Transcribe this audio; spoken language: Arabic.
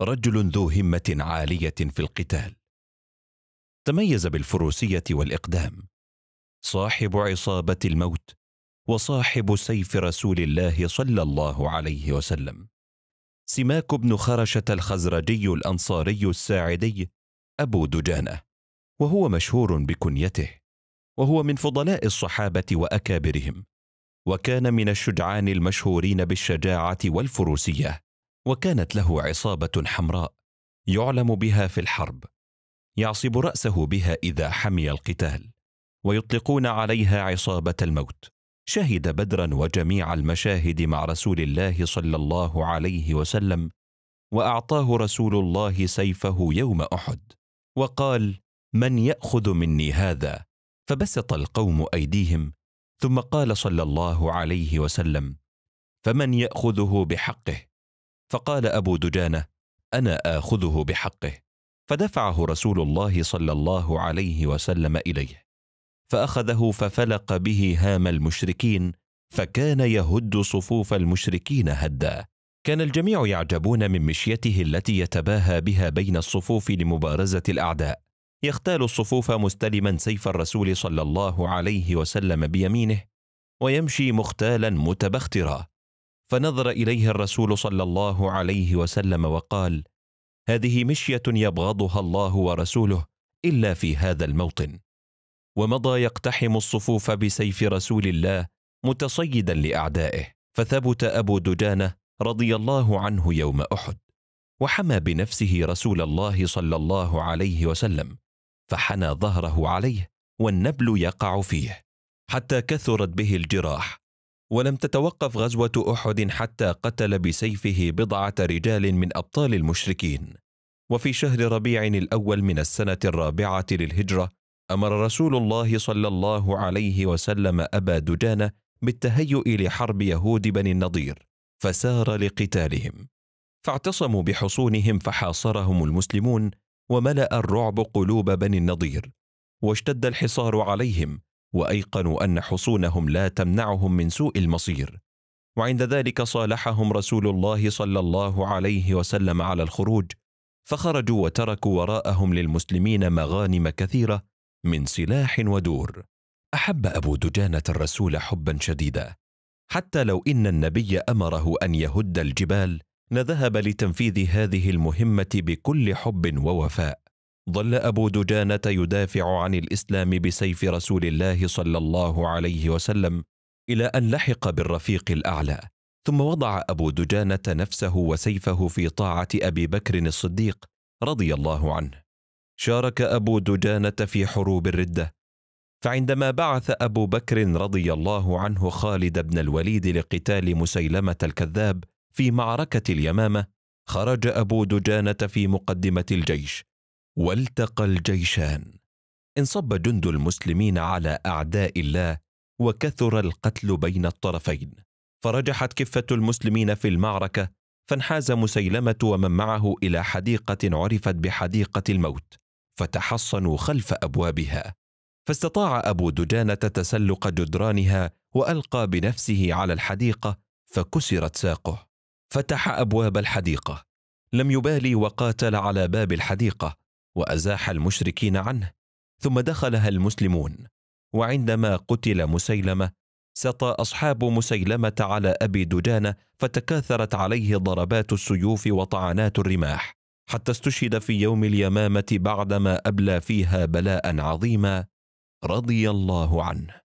رجل ذو همة عالية في القتال، تميز بالفروسية والإقدام، صاحب عصابة الموت وصاحب سيف رسول الله صلى الله عليه وسلم. سماك بن خرشة الخزرجي الأنصاري الساعدي أبو دجانة، وهو مشهور بكنيته، وهو من فضلاء الصحابة وأكابرهم، وكان من الشجعان المشهورين بالشجاعة والفروسية، وكانت له عصابة حمراء يعلم بها في الحرب، يعصب رأسه بها إذا حمي القتال، ويطلقون عليها عصابة الموت. شهد بدرا وجميع المشاهد مع رسول الله صلى الله عليه وسلم، وأعطاه رسول الله سيفه يوم أحد، وقال: من يأخذ مني هذا؟ فبسط القوم أيديهم، ثم قال صلى الله عليه وسلم: فمن يأخذه بحقه؟ فقال أبو دجانة: أنا آخذه بحقه. فدفعه رسول الله صلى الله عليه وسلم إليه، فأخذه ففلق به هام المشركين، فكان يهد صفوف المشركين هدا. كان الجميع يعجبون من مشيته التي يتباهى بها بين الصفوف لمبارزة الأعداء، يختال الصفوف مستلما سيف الرسول صلى الله عليه وسلم بيمينه، ويمشي مختالا متبخترا. فنظر إليه الرسول صلى الله عليه وسلم وقال: هذه مشية يبغضها الله ورسوله إلا في هذا الموطن. ومضى يقتحم الصفوف بسيف رسول الله متصيدا لأعدائه. فثبت أبو دجانة رضي الله عنه يوم أحد، وحمى بنفسه رسول الله صلى الله عليه وسلم، فحنى ظهره عليه والنبل يقع فيه، حتى كثرت به الجراح. ولم تتوقف غزوة أحد حتى قتل بسيفه بضعة رجال من أبطال المشركين. وفي شهر ربيع الأول من السنة الرابعة للهجرة أمر رسول الله صلى الله عليه وسلم أبا دجانة بالتهيؤ لحرب يهود بني النضير، فسار لقتالهم، فاعتصموا بحصونهم فحاصرهم المسلمون، وملأ الرعب قلوب بني النضير، واشتد الحصار عليهم، وأيقنوا أن حصونهم لا تمنعهم من سوء المصير. وعند ذلك صالحهم رسول الله صلى الله عليه وسلم على الخروج، فخرجوا وتركوا وراءهم للمسلمين مغانم كثيرة من سلاح ودور. أحب أبو دجانة الرسول حبا شديدا، حتى لو إن النبي أمره أن يهد الجبال لذهب لتنفيذ هذه المهمة بكل حب ووفاء. ظل أبو دجانة يدافع عن الإسلام بسيف رسول الله صلى الله عليه وسلم إلى أن لحق بالرفيق الأعلى. ثم وضع أبو دجانة نفسه وسيفه في طاعة أبي بكر الصديق رضي الله عنه. شارك أبو دجانة في حروب الردة، فعندما بعث أبو بكر رضي الله عنه خالد بن الوليد لقتال مسيلمة الكذاب في معركة اليمامة، خرج أبو دجانة في مقدمة الجيش، والتقى الجيشان. انصب جند المسلمين على أعداء الله، وكثر القتل بين الطرفين، فرجحت كفة المسلمين في المعركة، فانحاز مسيلمة ومن معه إلى حديقة عرفت بحديقة الموت، فتحصنوا خلف أبوابها. فاستطاع أبو دجانة تسلق جدرانها، وألقى بنفسه على الحديقة، فكسرت ساقه. فتح أبواب الحديقة، لم يبالي وقاتل على باب الحديقة، وأزاح المشركين عنه، ثم دخلها المسلمون. وعندما قتل مسيلمة سطى أصحاب مسيلمة على أبي دجانة، فتكاثرت عليه ضربات السيوف وطعنات الرماح، حتى استشهد في يوم اليمامة بعدما أبلى فيها بلاء عظيما رضي الله عنه.